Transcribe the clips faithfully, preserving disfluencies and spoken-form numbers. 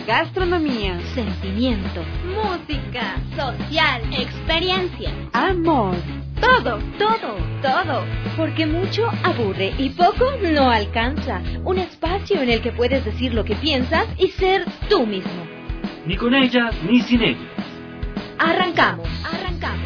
gastronomía, sentimiento, música, social, experiencia, amor. Todo, todo, todo. Porque mucho aburre y poco no alcanza. Un espacio en el que puedes decir lo que piensas y ser tú mismo. Ni con ellas ni sin ellas. Arrancamos, arrancamos.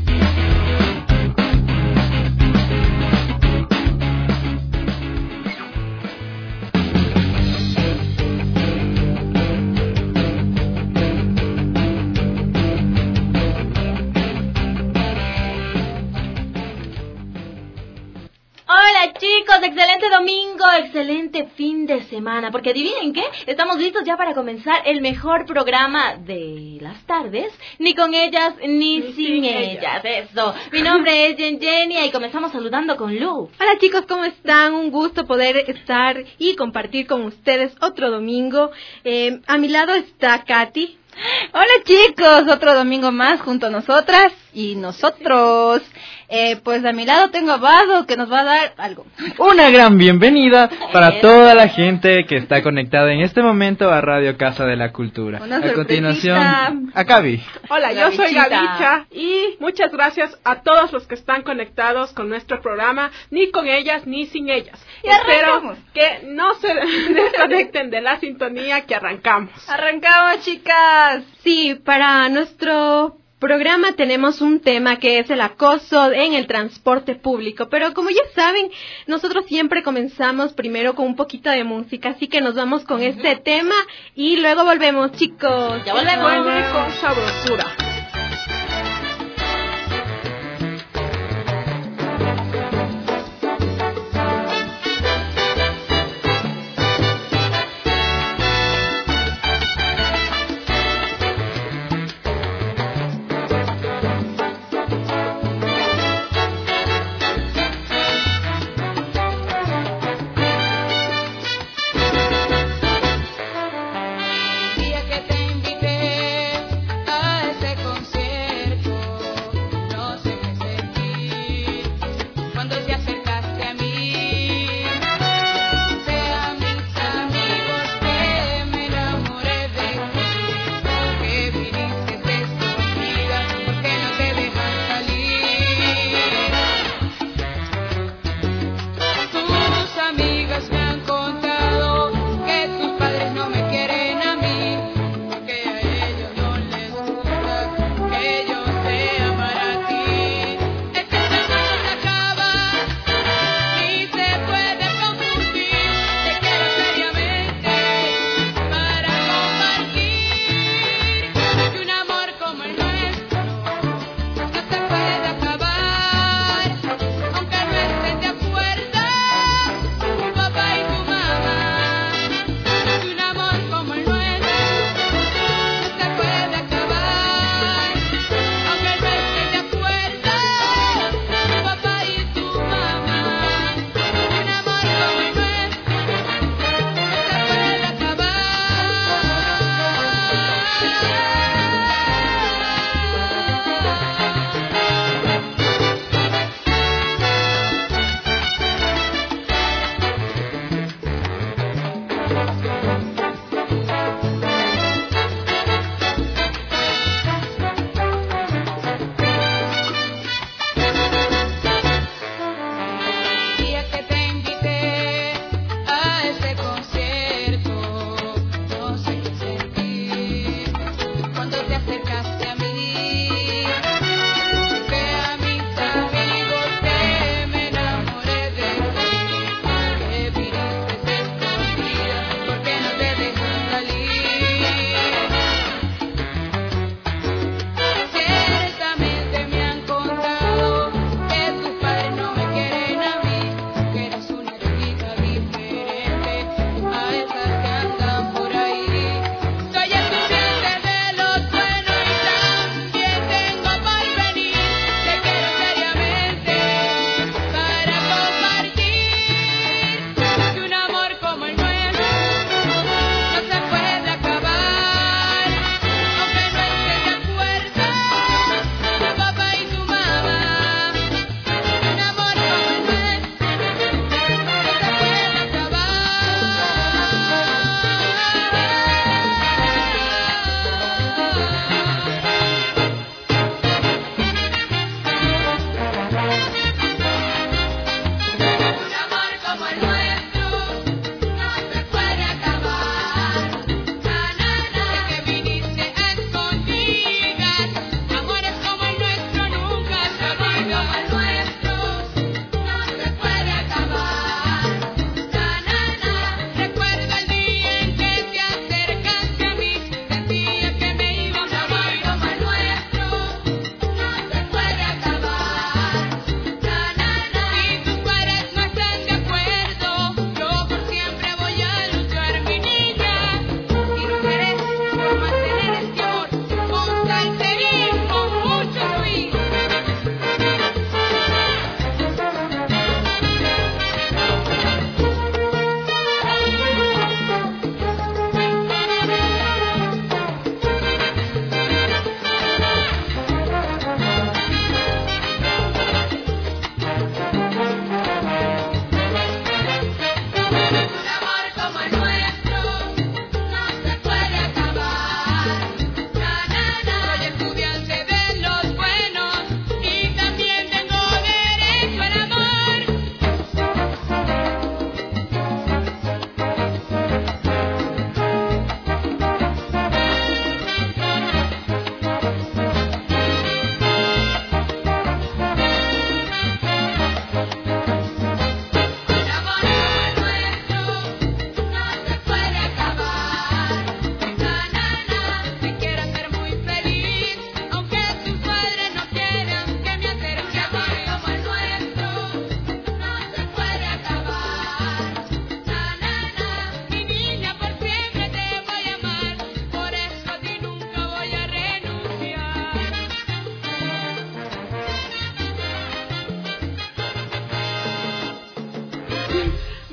Hola chicos, excelente domingo, excelente fin de semana, porque adivinen qué, estamos listos ya para comenzar el mejor programa de las tardes, ni con ellas ni, ni sin, sin ellas. ellas, eso. Mi nombre es Jen Jenny y comenzamos saludando con Lu. Hola chicos, ¿cómo están? Un gusto poder estar y compartir con ustedes otro domingo. Eh, a mi lado está Katy. Hola chicos, otro domingo más junto a nosotras y nosotros. Eh, pues a mi lado tengo a Vado que nos va a dar algo. Una gran bienvenida para toda la gente que está conectada en este momento a Radio Casa de la Cultura. Una a continuación, a Gaby. Hola, yo soy Gavicha y muchas gracias a todos los que están conectados con nuestro programa, ni con ellas ni sin ellas. Y espero arrancamos. que no se desconecten de la sintonía que arrancamos. Arrancamos, chicas. Sí, para nuestro programa tenemos un tema que es el acoso en el transporte público, pero como ya saben, nosotros siempre comenzamos primero con un poquito de música, así que nos vamos con este tema y luego volvemos, chicos. Ya volvemos. Vuelve con sabrosura. Día que te invité a ese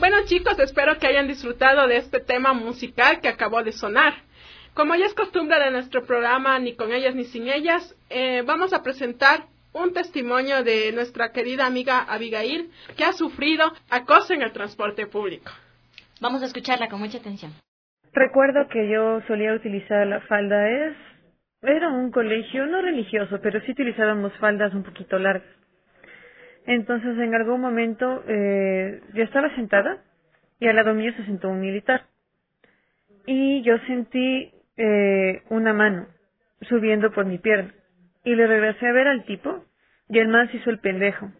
Bueno, chicos, espero que hayan disfrutado de este tema musical que acabó de sonar. Como ya es costumbre de nuestro programa, Ni con ellas ni sin ellas, eh, vamos a presentar un testimonio de nuestra querida amiga Abigail, que ha sufrido acoso en el transporte público. Vamos a escucharla con mucha atención. Recuerdo que yo solía utilizar la falda. Es, era un colegio no religioso, pero sí utilizábamos faldas un poquito largas. Entonces, en algún momento, eh, yo estaba sentada y al lado mío se sentó un militar. Y yo sentí eh, una mano subiendo por mi pierna. Y le regresé a ver al tipo y el man se hizo el pendejo.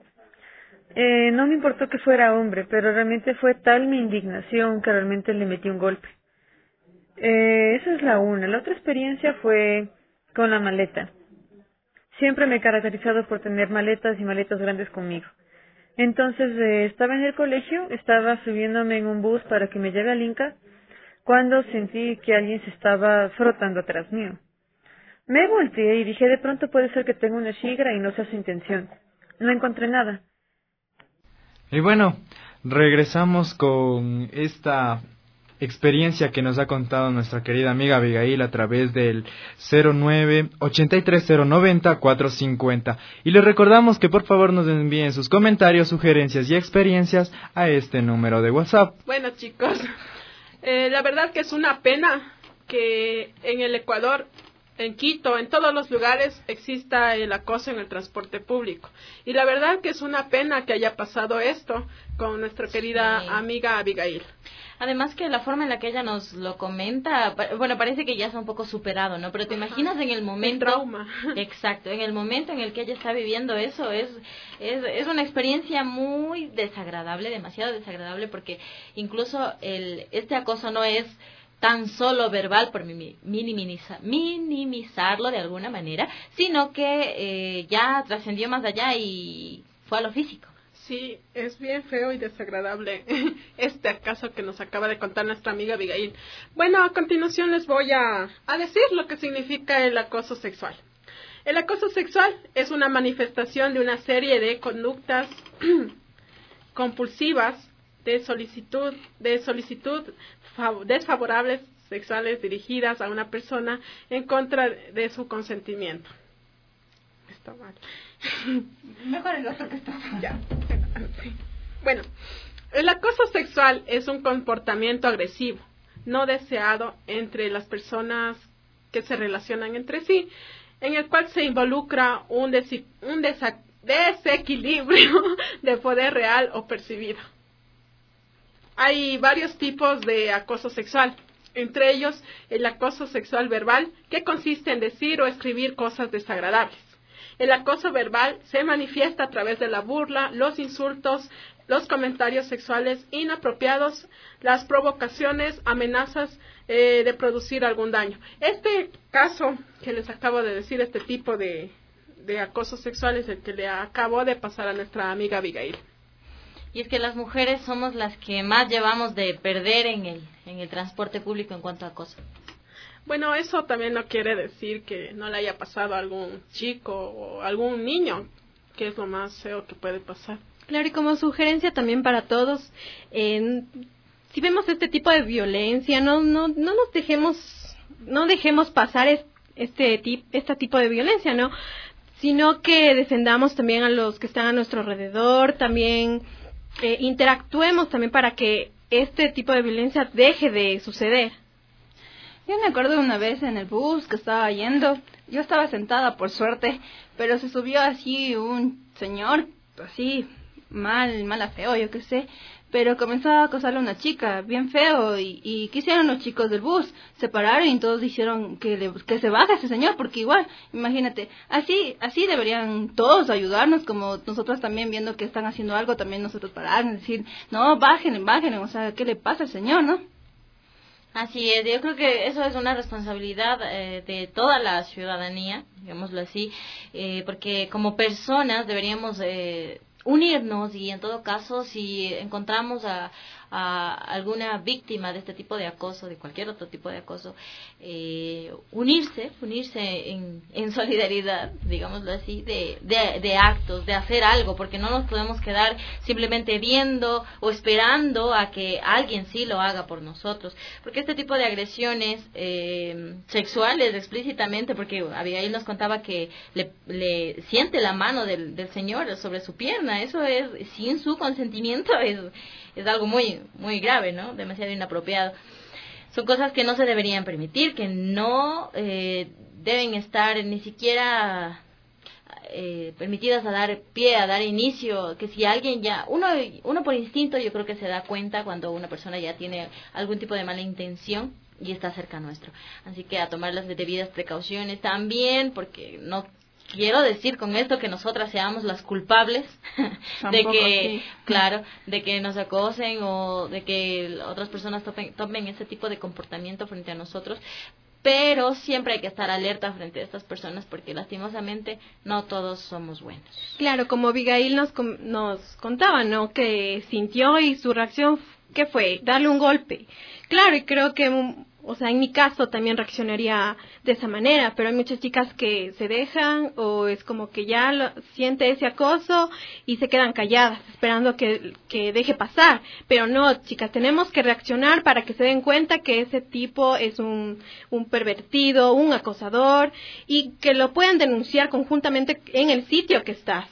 Eh, no me importó que fuera hombre, pero realmente fue tal mi indignación que realmente le metí un golpe. Eh, esa es la una. La otra experiencia fue con la maleta. Siempre me he caracterizado por tener maletas y maletas grandes conmigo. Entonces eh, estaba en el colegio, estaba subiéndome en un bus para que me lleve al Inca, cuando sentí que alguien se estaba frotando atrás mío. Me volteé y dije, de pronto puede ser que tenga una shigra y no sea su intención. No encontré nada. Y bueno, regresamos con esta experiencia que nos ha contado nuestra querida amiga Abigail a través del cero nueve ochenta y tres cero noventa cuatrocientos cincuenta. Y les recordamos que por favor nos envíen sus comentarios, sugerencias y experiencias a este número de WhatsApp. Bueno, chicos, eh, la verdad que es una pena que en el Ecuador, en Quito, en todos los lugares exista el acoso en el transporte público. Y la verdad que es una pena que haya pasado esto con nuestra querida sí. amiga Abigail. Además que la forma en la que ella nos lo comenta, bueno, parece que ya está un poco superado, ¿no? Pero te imaginas en el momento... El trauma. Exacto, en el momento en el que ella está viviendo eso, es, es, es una experiencia muy desagradable, demasiado desagradable, porque incluso el este acoso no es tan solo verbal, por minimiza, minimizarlo de alguna manera, sino que eh, ya trascendió más allá y fue a lo físico. Sí, es bien feo y desagradable este caso que nos acaba de contar nuestra amiga Abigail. Bueno, a continuación les voy a, a decir lo que significa el acoso sexual. El acoso sexual es una manifestación de una serie de conductas compulsivas de solicitud, de solicitud desfavorables sexuales dirigidas a una persona en contra de su consentimiento. Está mal. Mejor el otro que está mal. Ya. Bueno, el acoso sexual es un comportamiento agresivo, no deseado entre las personas que se relacionan entre sí, en el cual se involucra un, desi- un desa- desequilibrio de poder real o percibido. Hay varios tipos de acoso sexual, entre ellos el acoso sexual verbal, que consiste en decir o escribir cosas desagradables. El acoso verbal se manifiesta a través de la burla, los insultos, los comentarios sexuales inapropiados, las provocaciones, amenazas eh, de producir algún daño. Este caso que les acabo de decir, este tipo de, de acoso sexual es el que le acabó de pasar a nuestra amiga Abigail. Y es que las mujeres somos las que más llevamos de perder en el, en el transporte público en cuanto a acoso. Bueno, eso también no quiere decir que no le haya pasado a algún chico o algún niño, que es lo más feo que puede pasar. Claro, y como sugerencia también para todos, eh, si vemos este tipo de violencia, no no no nos dejemos no dejemos pasar es, este tip, este tipo de violencia, ¿no? Sino que defendamos también a los que están a nuestro alrededor, también eh, interactuemos también para que este tipo de violencia deje de suceder. Yo me acuerdo de una vez en el bus que estaba yendo, yo estaba sentada por suerte, pero se subió así un señor, así mal, mala feo, yo qué sé, pero comenzó a acosarle a una chica, bien feo, y, y ¿qué hicieron los chicos del bus? Se pararon y todos dijeron que, le, que se baje ese señor, porque igual, imagínate, así así deberían todos ayudarnos, como nosotros también viendo que están haciendo algo, también nosotros pararnos, decir, no, bajen, bajen, o sea, ¿qué le pasa al señor, no? Así es, yo creo que eso es una responsabilidad eh, de toda la ciudadanía, digámoslo así, eh, porque como personas deberíamos eh, unirnos y en todo caso si encontramos a, a alguna víctima de este tipo de acoso, de cualquier otro tipo de acoso, eh, unirse, unirse en, en solidaridad, digámoslo así, de, de, de actos, de hacer algo, porque no nos podemos quedar simplemente viendo o esperando a que alguien sí lo haga por nosotros, porque este tipo de agresiones eh, sexuales explícitamente, porque Abigail nos contaba que le, le siente la mano del, del señor sobre su pierna, eso es sin su consentimiento, es, es algo muy, muy grave, ¿no? Demasiado inapropiado. Son cosas que no se deberían permitir, que no eh, deben estar ni siquiera eh, permitidas a dar pie, a dar inicio, que si alguien ya, uno, uno por instinto yo creo que se da cuenta cuando una persona ya tiene algún tipo de mala intención y está cerca nuestro. Así que a tomar las debidas precauciones también, porque no quiero decir con esto que nosotras seamos las culpables de que, sí. claro, de que nos acosen o de que otras personas tomen, tomen ese tipo de comportamiento frente a nosotros, pero siempre hay que estar alerta frente a estas personas porque lastimosamente no todos somos buenos. Claro, como Abigail nos, nos contaba, ¿no? Que sintió y su reacción, ¿qué fue? Darle un golpe. Claro, y creo que... O sea, en mi caso también reaccionaría de esa manera, pero hay muchas chicas que se dejan o es como que ya lo, siente ese acoso y se quedan calladas esperando que, que deje pasar. Pero no, chicas, tenemos que reaccionar para que se den cuenta que ese tipo es un, un pervertido, un acosador y que lo puedan denunciar conjuntamente en el sitio que estás.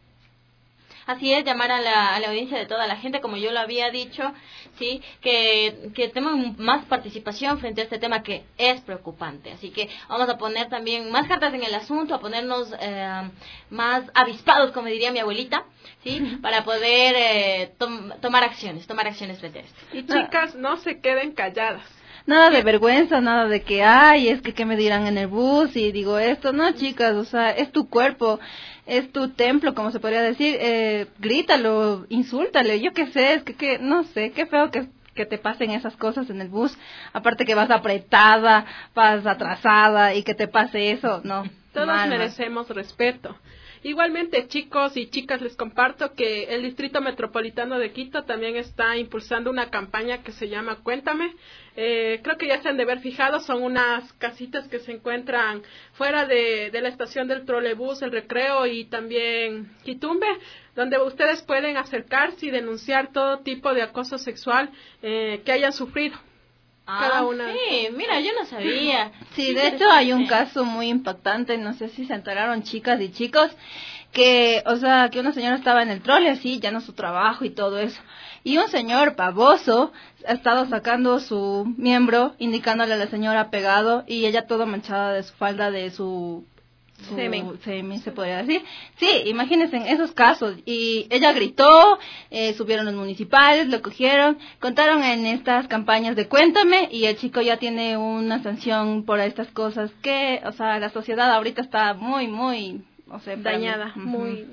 Así es, llamar a la, a la audiencia de toda la gente, como yo lo había dicho, sí, que, que tengan más participación frente a este tema que es preocupante. Así que vamos a poner también más cartas en el asunto, a ponernos eh, más avispados, como diría mi abuelita, sí, para poder eh, tom, tomar acciones, tomar acciones frente a esto. Y chicas, no se queden calladas. Nada de vergüenza, nada de que, ay, es que qué me dirán en el bus y digo esto. No, chicas, o sea, es tu cuerpo, es tu templo, como se podría decir. Eh, grítalo, insúltale, yo qué sé, es que, que no sé, qué feo que, que te pasen esas cosas en el bus. Aparte que vas apretada, vas atrasada y que te pase eso, no. Todos mal, merecemos mal. respeto. Igualmente, chicos y chicas, les comparto que el Distrito Metropolitano de Quito también está impulsando una campaña que se llama Cuéntame. Eh, creo que ya se han de ver fijado, son unas casitas que se encuentran fuera de, de la estación del trolebús, el Recreo y también Quitumbe, donde ustedes pueden acercarse y denunciar todo tipo de acoso sexual eh, que hayan sufrido. Ah, Cada una. Sí, mira, yo no sabía. Sí, de hecho hay un caso muy impactante, no sé si se enteraron chicas y chicos, que, o sea, que una señora estaba en el trole así, ya no su trabajo y todo eso, y un señor baboso ha estado sacando su miembro, indicándole a la señora pegado, y ella toda manchada de su falda, de su... Su semen. semen, se podría decir. Sí, imagínense en esos casos. Y ella gritó, eh, subieron los municipales, lo cogieron, contaron en estas campañas de Cuéntame y el chico ya tiene una sanción por estas cosas que, o sea, la sociedad ahorita está muy, muy, o sea, dañada, uh-huh. muy...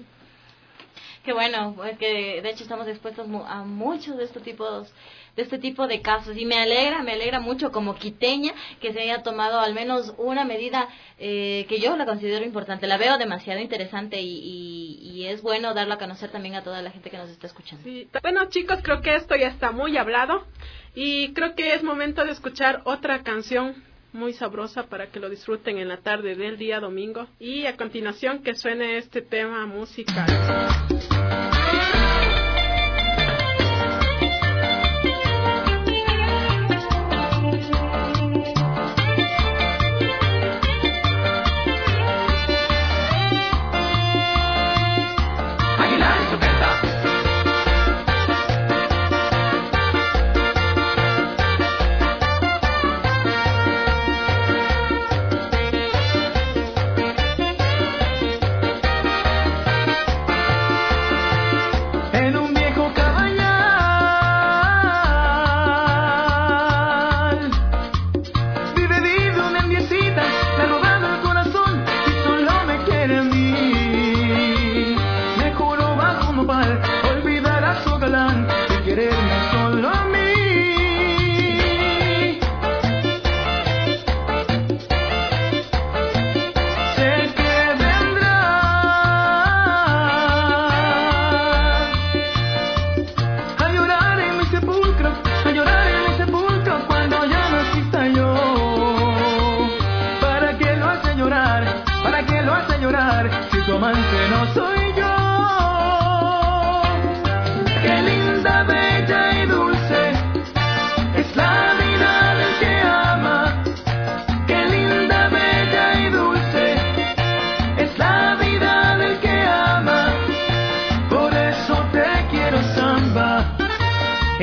Qué bueno, pues que de hecho estamos expuestos a muchos de estos tipos de este tipo de casos y me alegra, me alegra mucho como quiteña que se haya tomado al menos una medida eh, que yo la considero importante, la veo demasiado interesante y, y, y es bueno darlo a conocer también a toda la gente que nos está escuchando. Sí. Bueno, chicos, creo que esto ya está muy hablado y creo que es momento de escuchar otra canción muy sabrosa para que lo disfruten en la tarde del día domingo y a continuación que suene este tema musical.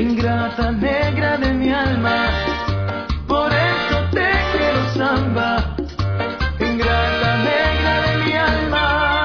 ingrata negra de mi alma, por eso te quiero samba, ingrata negra de mi alma.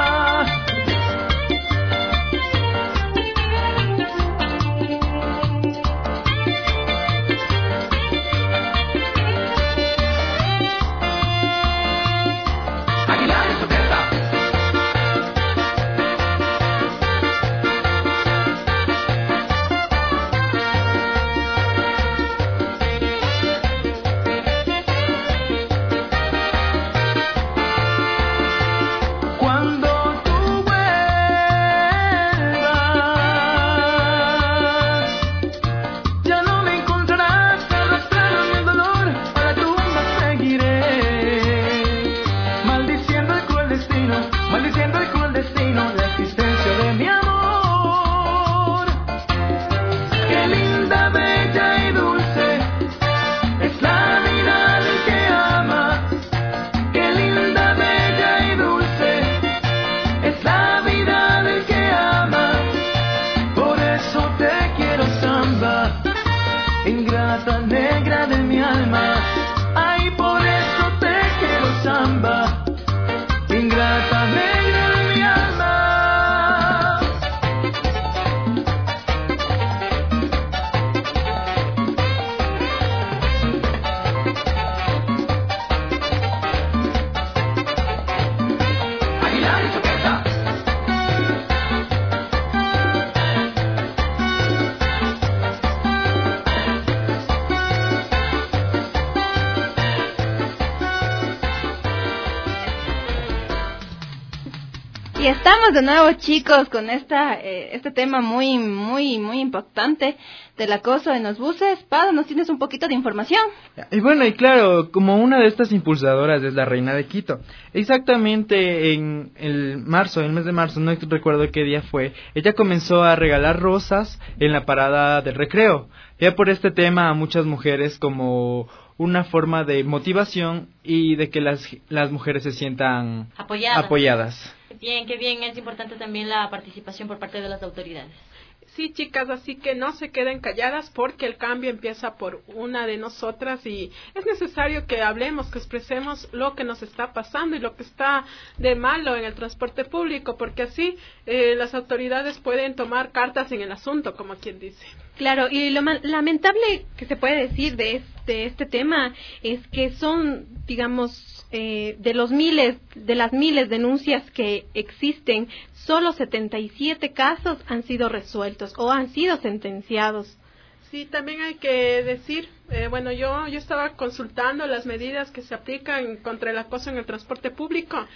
Y estamos de nuevo, chicos, con esta eh, este tema muy, muy, muy impactante del acoso en los buses. Pado, ¿nos tienes un poquito de información? Y bueno, y claro, como una de estas impulsadoras es la Reina de Quito. Exactamente en el marzo, en el mes de marzo, no recuerdo qué día fue, ella comenzó a regalar rosas en la parada del recreo. Ya por este tema a muchas mujeres como una forma de motivación y de que las, las mujeres se sientan apoyadas. apoyadas. Bien, qué bien, es importante también la participación por parte de las autoridades. Sí, chicas, así que no se queden calladas porque el cambio empieza por una de nosotras y es necesario que hablemos, que expresemos lo que nos está pasando y lo que está de malo en el transporte público, porque así eh, las autoridades pueden tomar cartas en el asunto, como quien dice. Claro, y lo lamentable que se puede decir de este, este tema es que son, digamos, eh, de los miles, de las miles de denuncias que existen, solo setenta y siete casos han sido resueltos o han sido sentenciados. Sí, también hay que decir, eh, bueno, yo yo estaba consultando las medidas que se aplican contra el acoso en el transporte público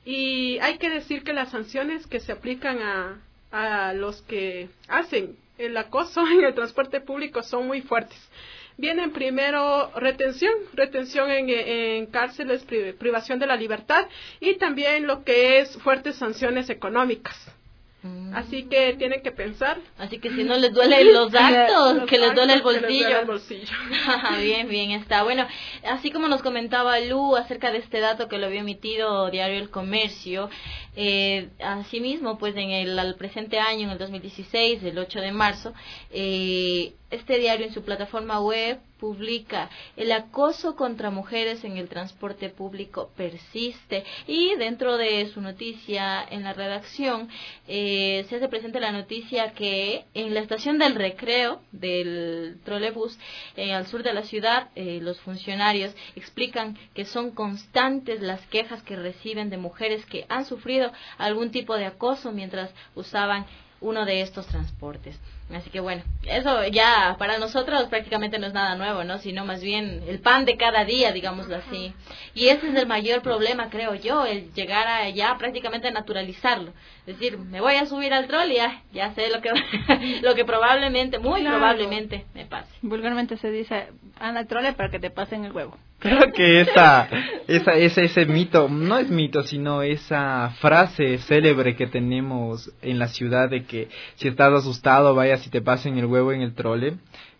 y hay que decir que las sanciones que se aplican a, a los que hacen el acoso en el transporte público son muy fuertes. Vienen primero retención, retención en, en cárceles, privación de la libertad y también lo que es fuertes sanciones económicas. Mm. Así que tienen que pensar. Así que si no les duelen los actos, los que les duele el bolsillo. Que les duele el bolsillo. Bien, bien está. Bueno, así como nos comentaba Lu acerca de este dato que lo había emitido Diario El Comercio, eh, asimismo, pues en el al presente año, en el dos mil dieciséis, el ocho de marzo, eh, este diario en su plataforma web publica: el acoso contra mujeres en el transporte público persiste, y dentro de su noticia en la redacción eh, se hace presente la noticia que en la estación del Recreo del trolebús eh, al sur de la ciudad, eh, los funcionarios explican que son constantes las quejas que reciben de mujeres que han sufrido algún tipo de acoso mientras usaban uno de estos transportes. Así que bueno, eso ya para nosotros prácticamente no es nada nuevo, ¿no? Sino más bien el pan de cada día, digámoslo así. Y ese es el mayor problema, creo yo, el llegar a ya prácticamente naturalizarlo. Es decir, me voy a subir al troll y ya, ya sé lo que lo que probablemente, muy claro, probablemente me pase. Vulgarmente se dice, anda al trole para que te pasen el huevo. Creo que esa, esa, ese, ese mito, no es mito, sino esa frase célebre que tenemos en la ciudad de que si estás asustado, vaya si te pasen el huevo en el trole,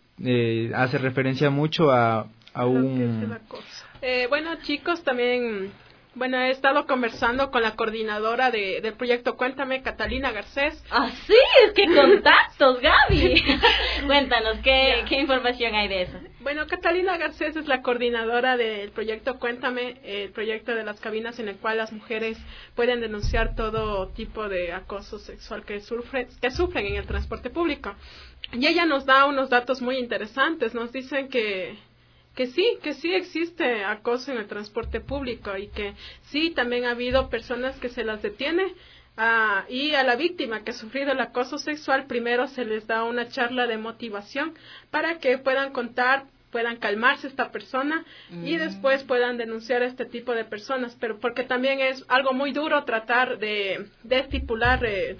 eh, hace referencia mucho a, a un... Eh, bueno, chicos, también Bueno, he estado conversando con la coordinadora de, del proyecto Cuéntame, Catalina Garcés. Ah, sí, qué contactos, Gaby. Cuéntanos, ¿qué, ¿qué información hay de eso? Bueno, Catalina Garcés es la coordinadora del proyecto Cuéntame, el proyecto de las cabinas en el cual las mujeres pueden denunciar todo tipo de acoso sexual que sufren, que sufren en el transporte público. Y ella nos da unos datos muy interesantes. Nos dicen que que sí, que sí existe acoso en el transporte público y que sí también ha habido personas que se las detiene. Ah, y a la víctima que ha sufrido el acoso sexual, primero se les da una charla de motivación para que puedan contar, puedan calmarse esta persona mm. y después puedan denunciar a este tipo de personas, pero porque también es algo muy duro tratar de, de estipular eh,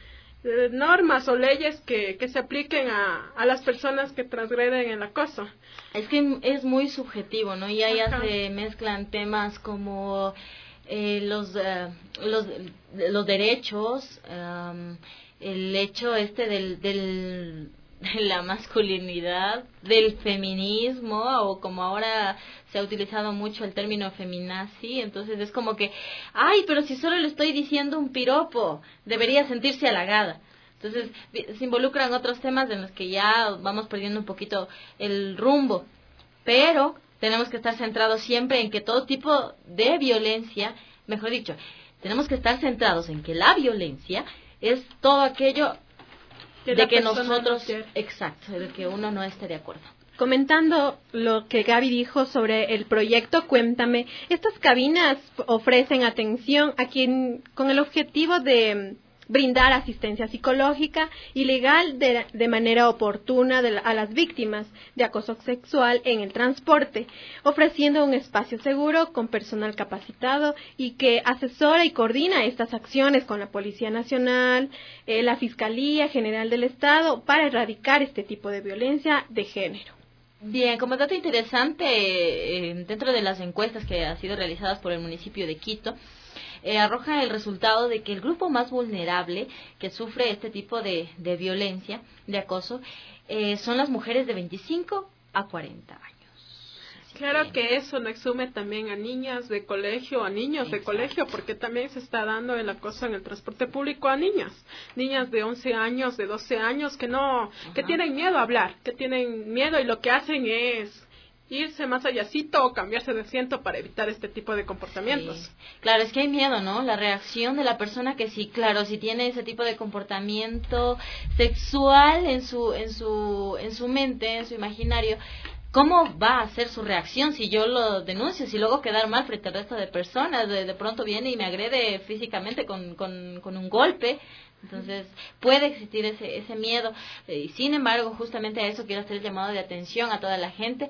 eh, normas o leyes que, que se apliquen a, a las personas que transgreden el acoso. Es que es muy subjetivo, ¿no? Y ahí ya se mezclan temas como eh, los, uh, los los derechos, um, el hecho este del, del de la masculinidad, del feminismo, o como ahora se ha utilizado mucho el término feminazi, entonces es como que, ay, pero si solo le estoy diciendo un piropo, debería sentirse halagada. Entonces, se involucran otros temas en los que ya vamos perdiendo un poquito el rumbo. Pero tenemos que estar centrados siempre en que todo tipo de violencia, mejor dicho, tenemos que estar centrados en que la violencia es todo aquello que de que nosotros, no exacto, de que uno no esté de acuerdo. Comentando lo que Gaby dijo sobre el proyecto Cuéntame, estas cabinas ofrecen atención a quien con el objetivo de brindar asistencia psicológica y legal de, de manera oportuna de, a las víctimas de acoso sexual en el transporte, ofreciendo un espacio seguro con personal capacitado y que asesora y coordina estas acciones con la Policía Nacional, eh, la Fiscalía General del Estado para erradicar este tipo de violencia de género. Bien, como dato interesante, eh, dentro de las encuestas que han sido realizadas por el municipio de Quito, Eh, arroja el resultado de que el grupo más vulnerable que sufre este tipo de, de violencia, de acoso, eh, son las mujeres de veinticinco a cuarenta años. Así claro que... que eso no exume también a niñas de colegio, a niños Exacto. de colegio, porque también se está dando el acoso en el transporte público a niñas, niñas de once años, de doce años, que no, Ajá. que tienen miedo a hablar, que tienen miedo y lo que hacen es irse más allácito o cambiarse de asiento para evitar este tipo de comportamientos. Sí. Claro, es que hay miedo, ¿no? La reacción de la persona que sí, claro, si tiene ese tipo de comportamiento sexual en su en su en su mente, en su imaginario, ¿cómo va a ser su reacción si yo lo denuncio? Si luego quedar mal frente al resto de personas, de, de pronto viene y me agrede físicamente con con con un golpe. Entonces, puede existir ese ese miedo. Y sin embargo, justamente a eso quiero hacer el llamado de atención a toda la gente,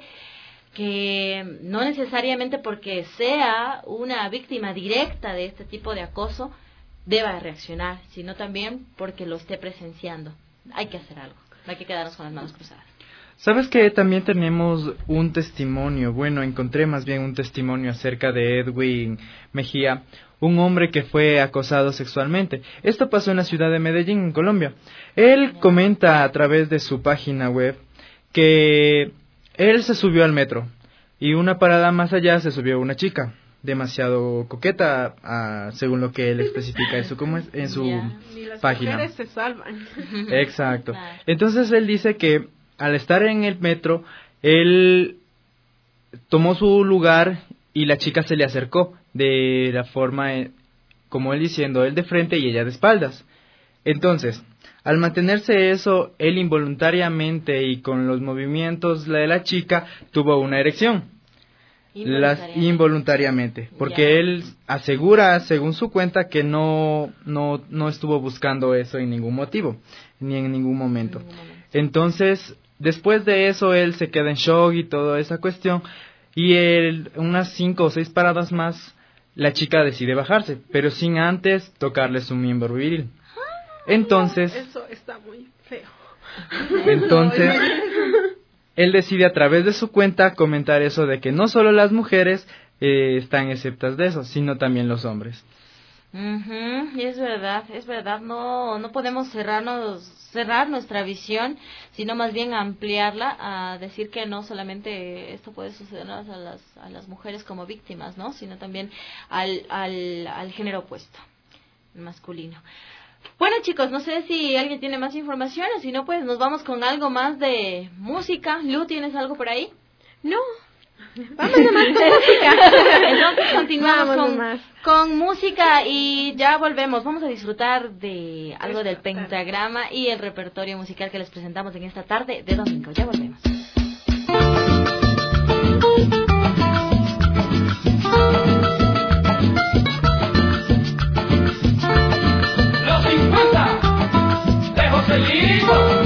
que no necesariamente porque sea una víctima directa de este tipo de acoso deba reaccionar, sino también porque lo esté presenciando. Hay que hacer algo, no hay que quedarnos con las manos cruzadas. ¿Sabes que también tenemos un testimonio? Bueno, encontré más bien un testimonio acerca de Edwin Mejía, un hombre que fue acosado sexualmente. Esto pasó en la ciudad de Medellín, en Colombia. Él comenta a través de su página web que él se subió al metro y una parada más allá se subió una chica demasiado coqueta, a, según lo que él especifica eso como es en su yeah. Ni las página. Mujeres se salvan. Exacto. Entonces él dice que al estar en el metro, él tomó su lugar y la chica se le acercó de la forma, como él diciendo, él de frente y ella de espaldas. Entonces, al mantenerse eso, él involuntariamente y con los movimientos de la chica tuvo una erección. Las involuntariamente, porque yeah. él asegura, según su cuenta, que no, no, no estuvo buscando eso en ningún motivo, ni en ningún momento. En ningún momento. Entonces, después de eso, él se queda en shock y toda esa cuestión, y él, unas cinco o seis paradas más, la chica decide bajarse, pero sin antes tocarle su miembro viril. Entonces, eso está muy feo. Entonces, él decide a través de su cuenta comentar eso de que no solo las mujeres eh, están exceptas de eso, sino también los hombres. Uh-huh, y es verdad, es verdad, no no podemos cerrarnos cerrar nuestra visión, sino más bien ampliarla a decir que no solamente esto puede suceder a las, a las mujeres como víctimas, ¿no? Sino también al, al, al género opuesto, masculino. Bueno, chicos, no sé si alguien tiene más información, o si no, pues nos vamos con algo más de música. Lu, ¿tienes algo por ahí? No. Vamos nomás con música. Entonces continuamos con, nomás. con música y ya volvemos. Vamos a disfrutar de algo del pentagrama y el repertorio musical que les presentamos en esta tarde de domingo. Ya volvemos. Los cincuenta de Joselito.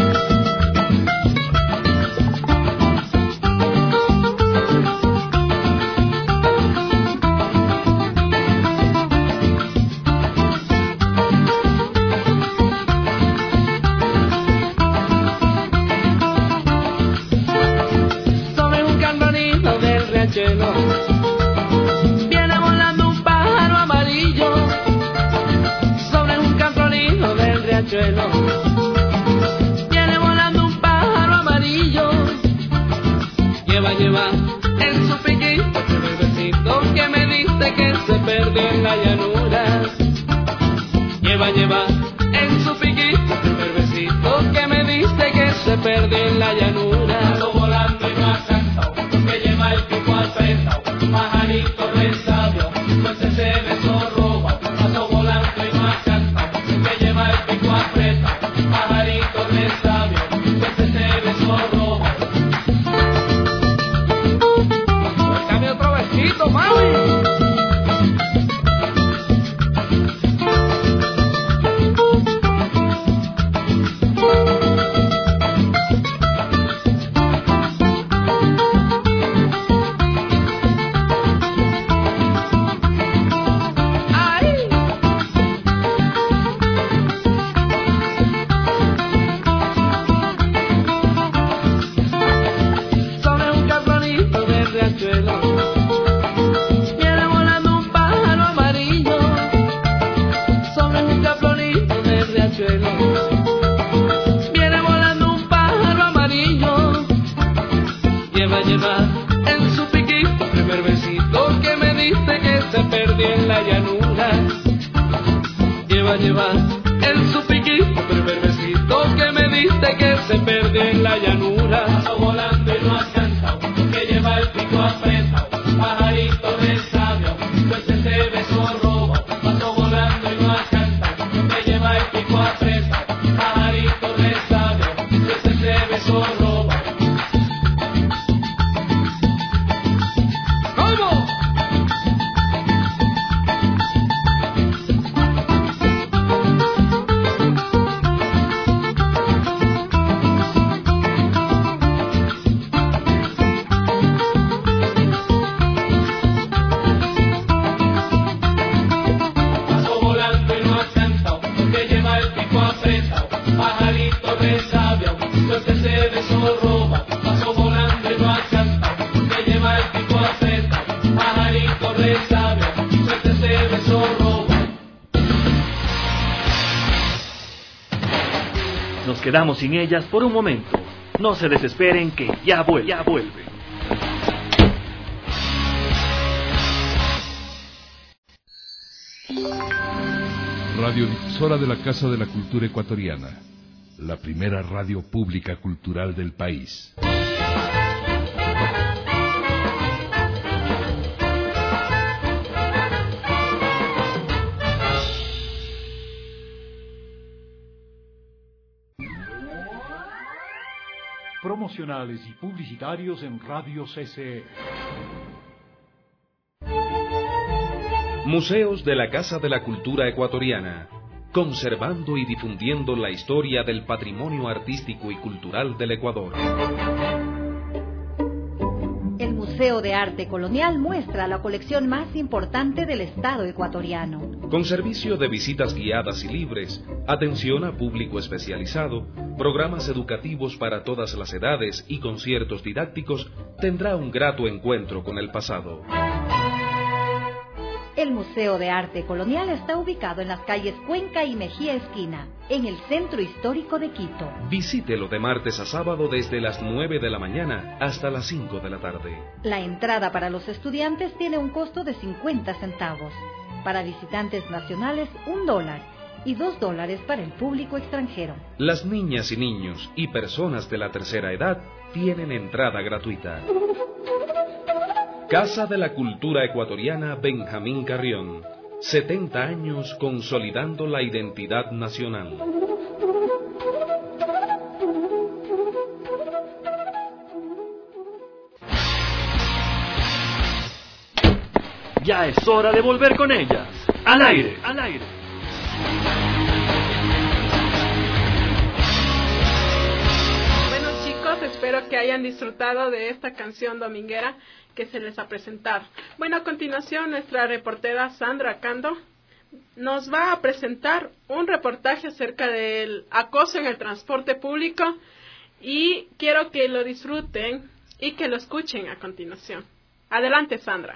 Viene volando un pájaro amarillo sobre un cantronino del riachuelo. Viene volando un pájaro amarillo. Lleva, lleva en su piquito el besito que me diste que se perdió en la llanura. Lleva, lleva en su piquito el besito que me diste que se perdió en la llanura. Ando volando y no ha cantado, que lleva el pico apretado, pajarito re sabio, pues ese beso roba. Paso volando y no ha cantado, que lleva el pico apretado, pajarito re sabio, pues ese beso roba. Pues cambia otro besito, mami. Lleva en su piquito el primer besito que me diste que se perdió en la llanura. Paso volando y no has cantado, que lleva el pico apretado, pajarito de sabio, pues ese beso roba. Paso volando y no has cantado, que lleva el pico apretado, pajarito de sabio, pues ese beso roba. ¿Cómo? Nos quedamos sin ellas por un momento. No se desesperen que ya vuelve. Ya vuelve. Radiodifusora de la Casa de la Cultura Ecuatoriana, la primera radio pública cultural del país. Promocionales y publicitarios en Radio C C E. Museos de la Casa de la Cultura Ecuatoriana, conservando y difundiendo la historia del patrimonio artístico y cultural del Ecuador. El Museo de Arte Colonial muestra la colección más importante del Estado ecuatoriano. Con servicio de visitas guiadas y libres, atención a público especializado, programas educativos para todas las edades y conciertos didácticos, tendrá un grato encuentro con el pasado. El El Museo de Arte Colonial está ubicado en las calles Cuenca y Mejía Esquina, en el centro histórico de Quito. Visítelo de martes a sábado desde las nueve de la mañana hasta las cinco de la tarde. La entrada para los estudiantes tiene un costo de cincuenta centavos. Para visitantes nacionales, un dólar. Y dos dólares para el público extranjero. Las niñas y niños y personas de la tercera edad tienen entrada gratuita. Casa de la Cultura Ecuatoriana Benjamín Carrión. setenta años consolidando la identidad nacional. Ya es hora de volver con ellas. Al aire, al aire. Bueno, chicos, espero que hayan disfrutado de esta canción dominguera que se les ha presentado. Bueno, a continuación nuestra reportera Sandra Cando nos va a presentar un reportaje acerca del acoso en el transporte público y quiero que lo disfruten y que lo escuchen a continuación. Adelante, Sandra.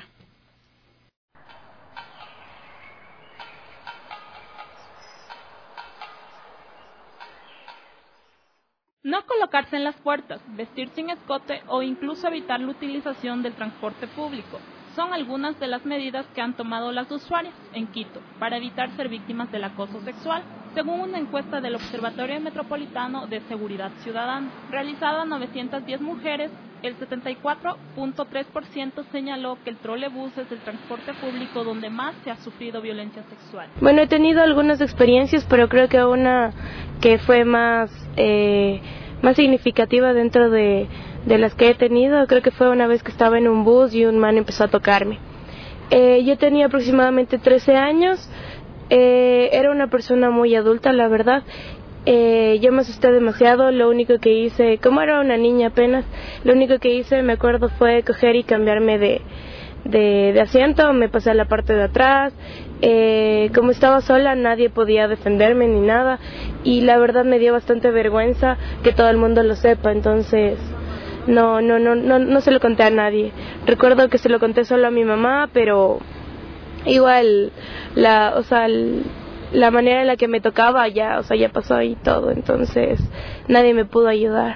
No colocarse en las puertas, vestir sin escote o incluso evitar la utilización del transporte público son algunas de las medidas que han tomado las usuarias en Quito para evitar ser víctimas del acoso sexual, según una encuesta del Observatorio Metropolitano de Seguridad Ciudadana, realizada a novecientas diez mujeres. El setenta y cuatro punto tres por ciento señaló que el trolebús es el transporte público donde más se ha sufrido violencia sexual. Bueno, he tenido algunas experiencias, pero creo que una que fue más eh, más significativa dentro de, de las que he tenido, creo que fue una vez que estaba en un bus y un man empezó a tocarme. Eh, yo tenía aproximadamente trece años, eh, era una persona muy adulta, la verdad. Eh, yo me asusté demasiado, lo único que hice, como era una niña apenas, lo único que hice, me acuerdo, fue coger y cambiarme de, de, de asiento, me pasé a la parte de atrás, eh, como estaba sola nadie podía defenderme ni nada, y la verdad me dio bastante vergüenza que todo el mundo lo sepa, entonces no, no, no, no, no se lo conté a nadie. Recuerdo que se lo conté solo a mi mamá, pero igual, la, o sea, el, la manera en la que me tocaba ya, o sea, ya pasó y todo, entonces nadie me pudo ayudar.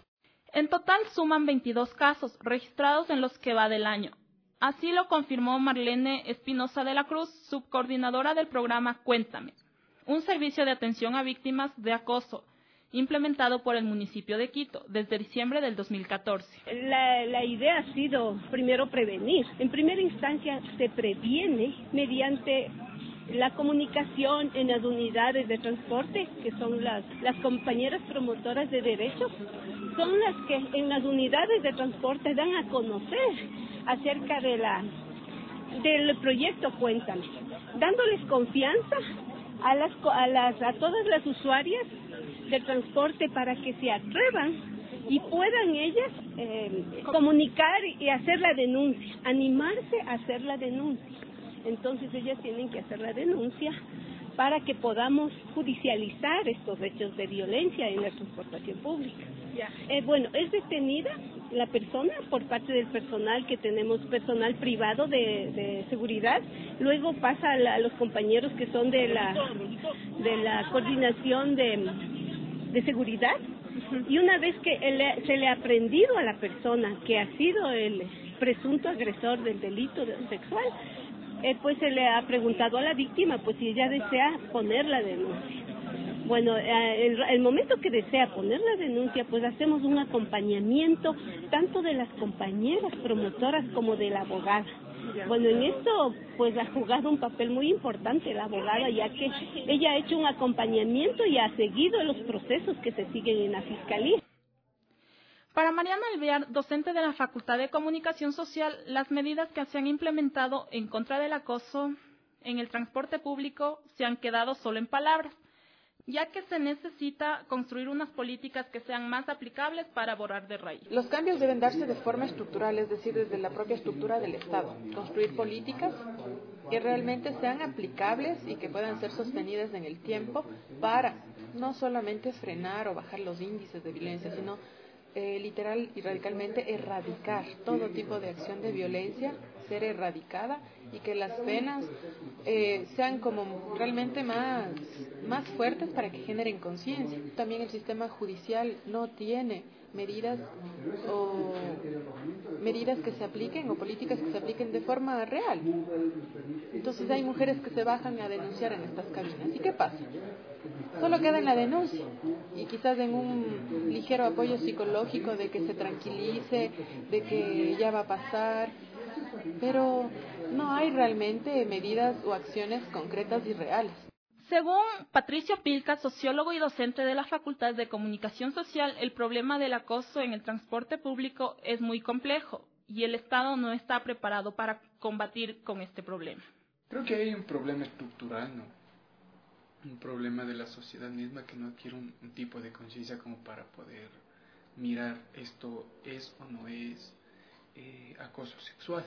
En total suman veintidós casos registrados en los que va del año. Así lo confirmó Marlene Espinosa de la Cruz, subcoordinadora del programa Cuéntame, un servicio de atención a víctimas de acoso implementado por el municipio de Quito desde diciembre del dos mil catorce. La, la idea ha sido primero prevenir. En primera instancia se previene mediante la comunicación en las unidades de transporte, que son las, las compañeras promotoras de derechos, son las que en las unidades de transporte dan a conocer acerca de la del proyecto Cuéntame, dándoles confianza a las a las a todas las usuarias del transporte para que se atrevan y puedan ellas eh, comunicar y hacer la denuncia, animarse a hacer la denuncia. Entonces ellas tienen que hacer la denuncia para que podamos judicializar estos hechos de violencia en la transportación pública. Eh, bueno, es detenida la persona por parte del personal, que tenemos personal privado de, de seguridad, luego pasa a, la, a los compañeros que son de la, de la coordinación de, de seguridad, y una vez que el, se le ha aprendido a la persona que ha sido el presunto agresor del delito sexual, Eh, pues se le ha preguntado a la víctima pues si ella desea poner la denuncia. Bueno, eh, el, el momento que desea poner la denuncia, pues hacemos un acompañamiento tanto de las compañeras promotoras como de la abogada. Bueno, en esto pues ha jugado un papel muy importante la abogada, ya que ella ha hecho un acompañamiento y ha seguido los procesos que se siguen en la fiscalía. Para Mariana Alvear, docente de la Facultad de Comunicación Social, las medidas que se han implementado en contra del acoso en el transporte público se han quedado solo en palabras, ya que se necesita construir unas políticas que sean más aplicables para borrar de raíz. Los cambios deben darse de forma estructural, es decir, desde la propia estructura del Estado. Construir políticas que realmente sean aplicables y que puedan ser sostenidas en el tiempo para no solamente frenar o bajar los índices de violencia, sino eh, literal y radicalmente erradicar todo tipo de acción de violencia, ser erradicada, y que las penas eh, sean como realmente más, más fuertes para que generen conciencia. También el sistema judicial no tiene medidas o medidas que se apliquen o políticas que se apliquen de forma real. Entonces hay mujeres que se bajan a denunciar en estas cabinas. ¿Y qué pasa? Solo queda en la denuncia y quizás en un ligero apoyo psicológico de que se tranquilice, de que ya va a pasar, pero no hay realmente medidas o acciones concretas y reales. Según Patricio Pilca, sociólogo y docente de la Facultad de Comunicación Social, el problema del acoso en el transporte público es muy complejo y el Estado no está preparado para combatir con este problema. Creo que hay un problema estructural, ¿no? Un problema de la sociedad misma que no adquiere un, un tipo de conciencia como para poder mirar esto es o no es eh, acoso sexual.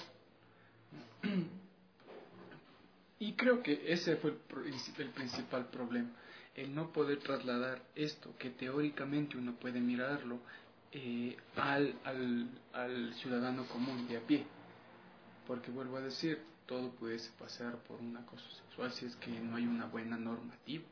Y creo que ese fue el, el principal problema, el no poder trasladar esto, que teóricamente uno puede mirarlo, eh, al, al, al ciudadano común de a pie. Porque vuelvo a decir, todo pudiese pasar por un acoso sexual si es que no hay una buena normativa.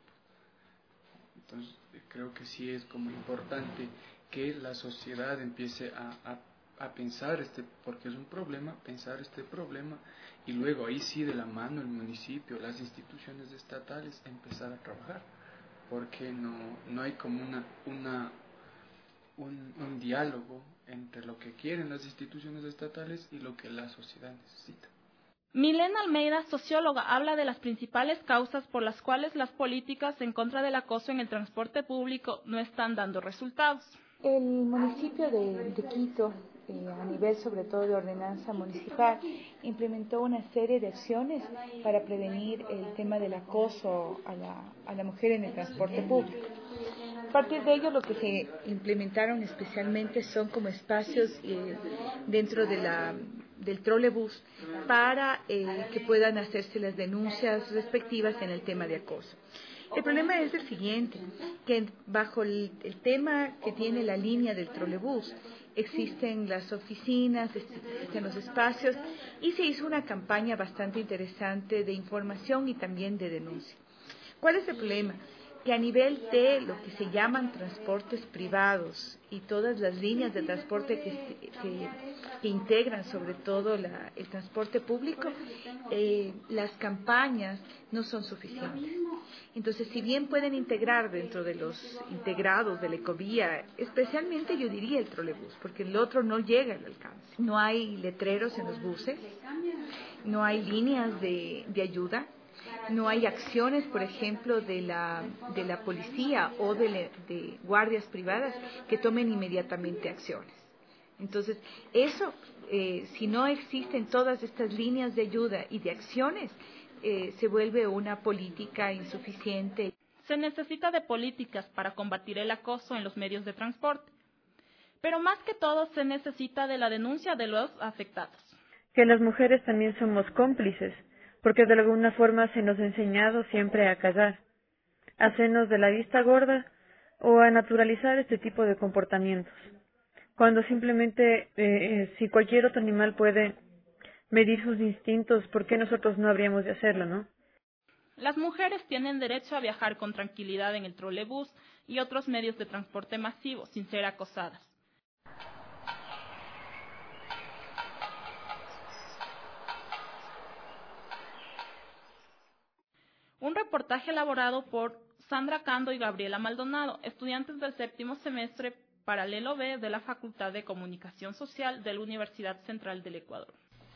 Entonces creo que sí es como importante que la sociedad empiece a, a a pensar este, porque es un problema, pensar este problema, y luego ahí sí de la mano el municipio, las instituciones estatales empezar a trabajar, porque no, no hay como una, una un, un diálogo entre lo que quieren las instituciones estatales y lo que la sociedad necesita. Milena Almeida, socióloga, habla de las principales causas por las cuales las políticas en contra del acoso en el transporte público no están dando resultados. El municipio de, de Quito, eh, a nivel sobre todo de ordenanza municipal, implementó una serie de acciones para prevenir el tema del acoso a la, a la mujer en el transporte público. A partir de ello, lo que se implementaron especialmente son como espacios eh, dentro de la, del trolebús para eh, que puedan hacerse las denuncias respectivas en el tema de acoso. El problema es el siguiente, que bajo el, el tema que tiene la línea del trolebús, existen las oficinas, existen los espacios, y se hizo una campaña bastante interesante de información y también de denuncia. ¿Cuál es el problema? Que a nivel de lo que se llaman transportes privados y todas las líneas de transporte que, que, que integran sobre todo la, el transporte público, eh, las campañas no son suficientes. Entonces, si bien pueden integrar dentro de los integrados de la ecovía, especialmente yo diría el trolebús, porque el otro no llega al alcance. No hay letreros en los buses, no hay líneas de, de ayuda, no hay acciones, por ejemplo, de la, de la policía o de, le, de guardias privadas que tomen inmediatamente acciones. Entonces, eso, eh, si no existen todas estas líneas de ayuda y de acciones, eh, se vuelve una política insuficiente. Se necesita de políticas para combatir el acoso en los medios de transporte, pero más que todo se necesita de la denuncia de los afectados. Que las mujeres también somos cómplices, porque de alguna forma se nos ha enseñado siempre a callar, a hacernos de la vista gorda o a naturalizar este tipo de comportamientos. Cuando simplemente, eh, si cualquier otro animal puede medir sus instintos, ¿por qué nosotros no habríamos de hacerlo, no? Las mujeres tienen derecho a viajar con tranquilidad en el trolebús y otros medios de transporte masivo sin ser acosadas. Un reportaje elaborado por Sandra Cando y Gabriela Maldonado, estudiantes del séptimo semestre paralelo B de la Facultad de Comunicación Social de la Universidad Central del Ecuador.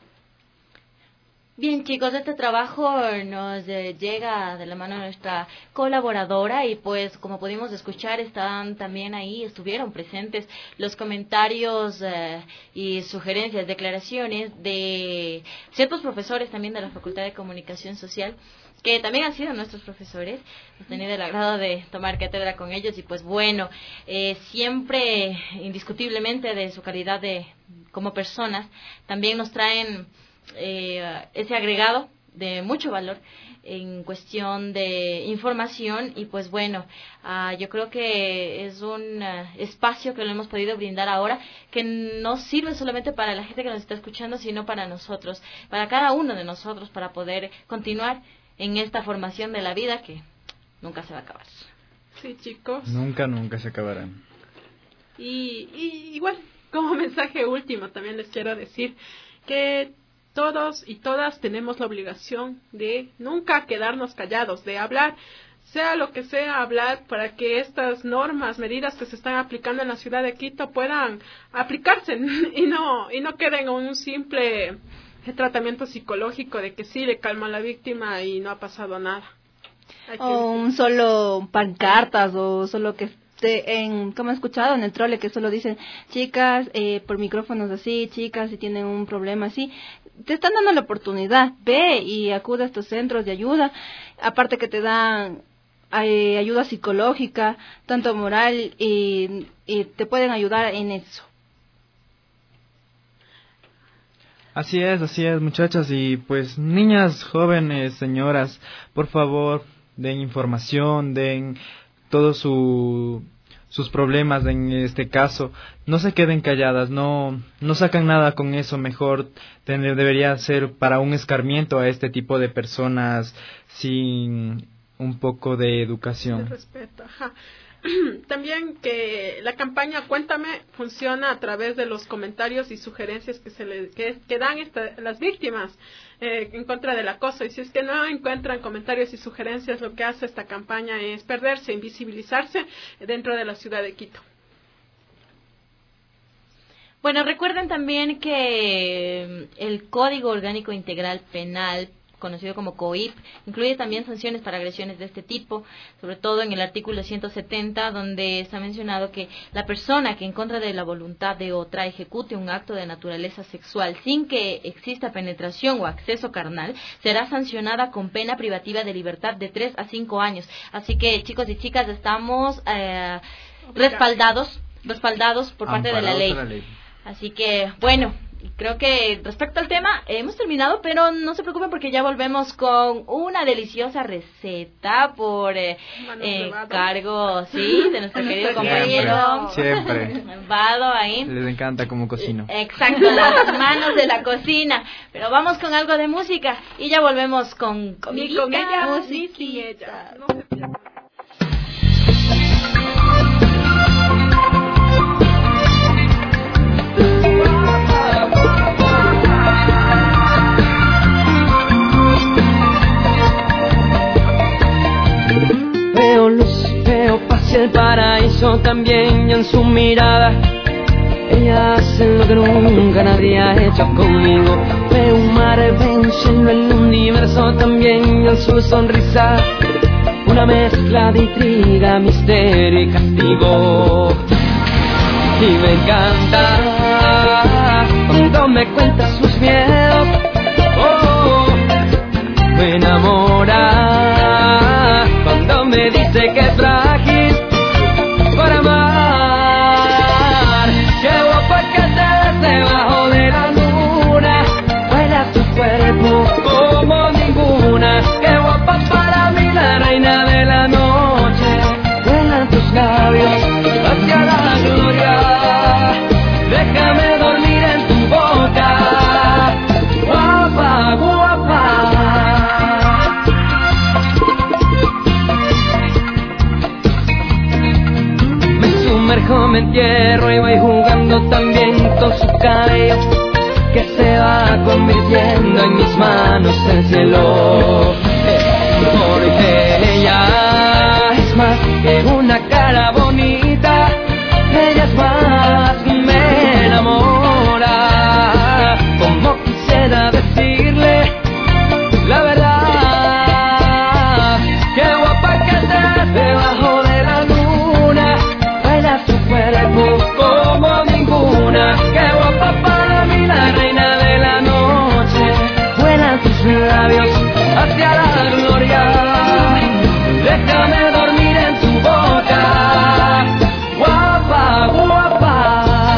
Bien, chicos, este trabajo nos eh, llega de la mano de nuestra colaboradora y pues como pudimos escuchar están también ahí, estuvieron presentes los comentarios eh, y sugerencias, declaraciones de ciertos profesores también de la Facultad de Comunicación Social que también han sido nuestros profesores. Hemos tenido el agrado de tomar cátedra con ellos y pues bueno, eh, siempre indiscutiblemente de su calidad de como personas, también nos traen eh, ese agregado de mucho valor en cuestión de información y pues bueno, uh, yo creo que es un uh, espacio que lo hemos podido brindar ahora que no sirve solamente para la gente que nos está escuchando, sino para nosotros, para cada uno de nosotros, para poder continuar en esta formación de la vida que nunca se va a acabar. Sí, chicos. Nunca, nunca se acabarán. Y, y igual, como mensaje último, también les quiero decir que todos y todas tenemos la obligación de nunca quedarnos callados, de hablar, sea lo que sea, hablar para que estas normas, medidas que se están aplicando en la ciudad de Quito puedan aplicarse y no y no queden en un simple tratamiento psicológico de que sí le calma a la víctima y no ha pasado nada. O un solo pancartas o solo que en, como he escuchado en el trole que solo dicen chicas eh, por micrófonos así, chicas si tienen un problema así, te están dando la oportunidad, ve y acude a estos centros de ayuda, aparte que te dan eh, ayuda psicológica, tanto moral y, y te pueden ayudar en eso. Así es, así es, muchachas, y pues niñas, jóvenes, señoras, por favor, den información, den todos su, sus problemas en este caso, no se queden calladas, no no sacan nada con eso, mejor tener, debería ser para un escarmiento a este tipo de personas sin un poco de educación. De respeto, ajá. También que la campaña Cuéntame funciona a través de los comentarios y sugerencias que se le que, que dan esta, las víctimas eh, en contra del acoso, y si es que no encuentran comentarios y sugerencias, lo que hace esta campaña es perderse, invisibilizarse dentro de la ciudad de Quito. Bueno, recuerden también que el Código Orgánico Integral Penal, conocido como COIP, incluye también sanciones para agresiones de este tipo, sobre todo en el artículo ciento setenta, donde está mencionado que la persona que en contra de la voluntad de otra ejecute un acto de naturaleza sexual sin que exista penetración o acceso carnal, será sancionada con pena privativa de libertad de tres a cinco años. Así que, chicos y chicas, estamos eh, respaldados, respaldados por parte de la ley. la ley. Así que, bueno, creo que respecto al tema hemos terminado, pero no se preocupen porque ya volvemos con una deliciosa receta por eh, eh, cargo, sí, de nuestro querido compañero. Siempre. Vado ahí. Les encanta como cocino. Exacto, las manos de la cocina. Pero vamos con algo de música y ya volvemos con Ni con ella, ni sin ella. No se pierdan. Veo luz, veo paz y el paraíso también y en su mirada. Ella hace lo que nunca nadie ha hecho conmigo. Veo un mar, veo un cielo, el universo también y en su sonrisa. Una mezcla de intriga, misterio y castigo. Y me encanta cuando me cuenta sus miedos. Oh, me enamora cuando me dice que es frágil para amar. Qué guapa que te ves debajo de la luna, huele tu cuerpo como ninguna. Qué guapa para mí, la reina de la noche, vuelan tus labios hacia la gloria. Déjame dormir en tu boca, guapa, guapa. Me sumerjo, me entierro y voy jugando también con su cabello, que se va convirtiendo en mis manos el cielo. Porque ella es más que una cara bonita, ella es más, me enamora. Como quisiera decirle la verdad, qué guapa que te ves debajo de la luna, baila su cuerpo como ninguna. Qué guapa para mí, la reina de la noche, vuelan tus labios hacia la gloria. Déjame dormir en tu boca, guapa, guapa.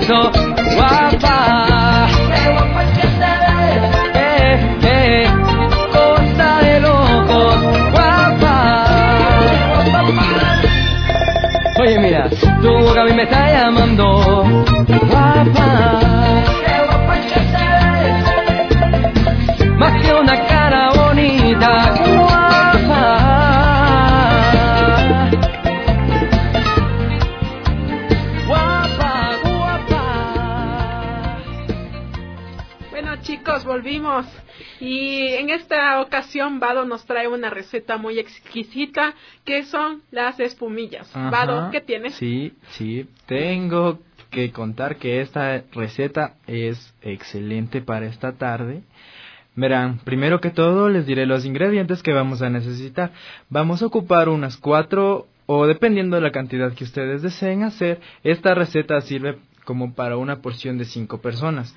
eso, guapa. Qué guapa que te ves, eh, eh, cosa de locos, guapa. Oye, mira, tu boca a mí me está llamando, guapa. Qué guapa que te ves, más que una cara bonita, guapa. Guapa, guapa. Bueno, chicos, volvimos. Y en esta ocasión Vado nos trae una receta muy exquisita, que son las espumillas. Ajá. Vado, ¿qué tienes? Sí, sí, tengo que contar que esta receta es excelente para esta tarde. Verán, primero que todo les diré los ingredientes que vamos a necesitar. Vamos a ocupar unas cuatro, o dependiendo de la cantidad que ustedes deseen hacer, esta receta sirve como para una porción de cinco personas.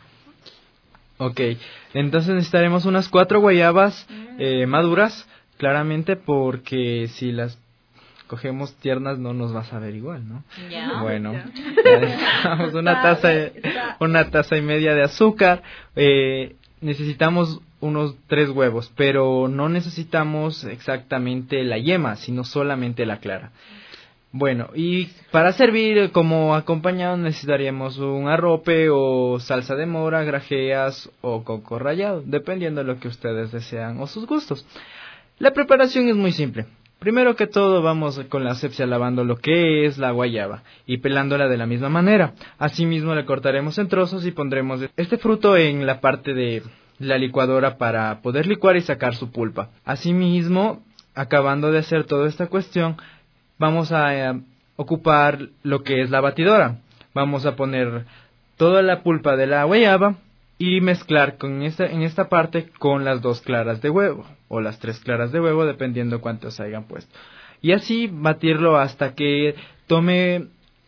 Ok, entonces necesitaremos unas cuatro guayabas eh, maduras, claramente porque si las cogemos tiernas no nos va a saber igual, ¿no? Ya. Bueno, ya necesitamos una taza, una taza y media de azúcar, eh, necesitamos unos tres huevos, pero no necesitamos exactamente la yema, sino solamente la clara. Bueno, y para servir como acompañado necesitaríamos un arrope o salsa de mora, grajeas o coco rallado, dependiendo de lo que ustedes desean o sus gustos. La preparación es muy simple. Primero que todo vamos con la asepsia lavando lo que es la guayaba y pelándola de la misma manera. Asimismo la cortaremos en trozos y pondremos este fruto en la parte de la licuadora para poder licuar y sacar su pulpa. Asimismo, acabando de hacer toda esta cuestión, vamos a eh, ocupar lo que es la batidora. Vamos a poner toda la pulpa de la guayaba y mezclar con esta, en esta parte con las dos claras de huevo o las tres claras de huevo, dependiendo cuántos hayan puesto. Y así batirlo hasta que tome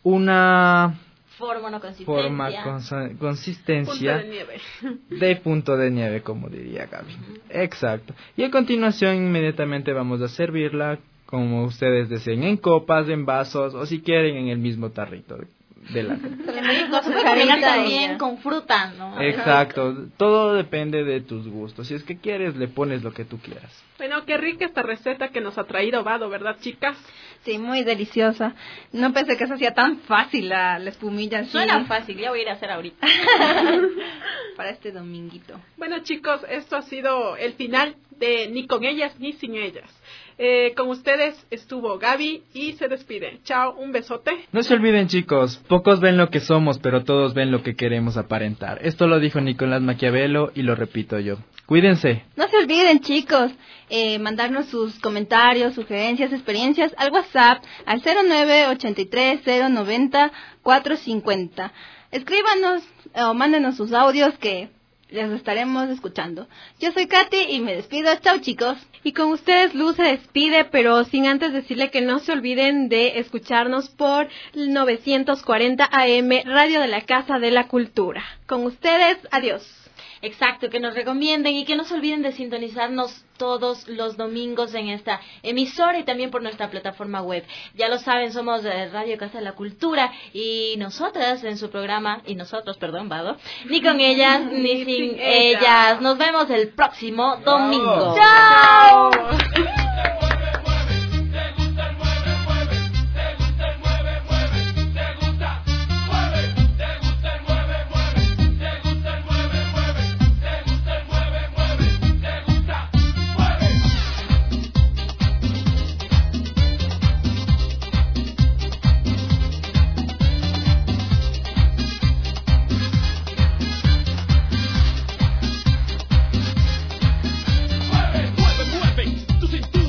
una Forma, no consistencia. forma, consa- consistencia Punto de nieve. de punto de nieve, como diría Gaby. Exacto. Y a continuación inmediatamente vamos a servirla como ustedes deseen, en copas, en vasos o si quieren en el mismo tarrito de la... Se puede combinar también con fruta, ¿no? Exacto, todo depende de tus gustos. Si es que quieres, le pones lo que tú quieras. Bueno, qué rica esta receta que nos ha traído Vado, ¿verdad, chicas? Sí, muy deliciosa. No pensé que eso hacía tan fácil la, la espumilla. Sí. Suena fácil, ya voy a ir a hacer ahorita. Para este dominguito. Bueno, chicos, esto ha sido el final de Ni con ellas ni sin ellas. Eh, con ustedes estuvo Gaby y se despide. Chao, un besote. No se olviden, chicos, pocos ven lo que somos, pero todos ven lo que queremos aparentar. Esto lo dijo Nicolás Maquiavelo y lo repito yo. Cuídense. No se olviden, chicos, eh, mandarnos sus comentarios, sugerencias, experiencias al WhatsApp al cero nueve ochenta y tres cero noventa cuatrocientos cincuenta. Escríbanos eh, o mándenos sus audios que les estaremos escuchando. Yo soy Katy y me despido. Chao, chicos. Y con ustedes Luz se despide, pero sin antes decirle que no se olviden de escucharnos por novecientos cuarenta A M, Radio de la Casa de la Cultura. Con ustedes, adiós. Exacto, que nos recomienden y que no se olviden de sintonizarnos todos los domingos en esta emisora y también por nuestra plataforma web. Ya lo saben, somos de Radio Casa de la Cultura y nosotras en su programa, y nosotros, perdón, Vado, ni con ellas ni sin ellas. Nos vemos el próximo domingo. ¡Chao! Tu cintura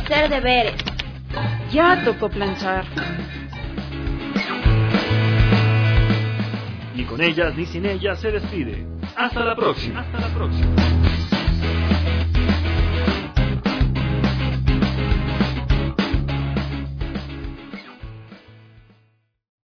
hacer deberes. Ya tocó planchar. Ni con ellas ni sin ellas se despide. Hasta la próxima. Hasta la próxima.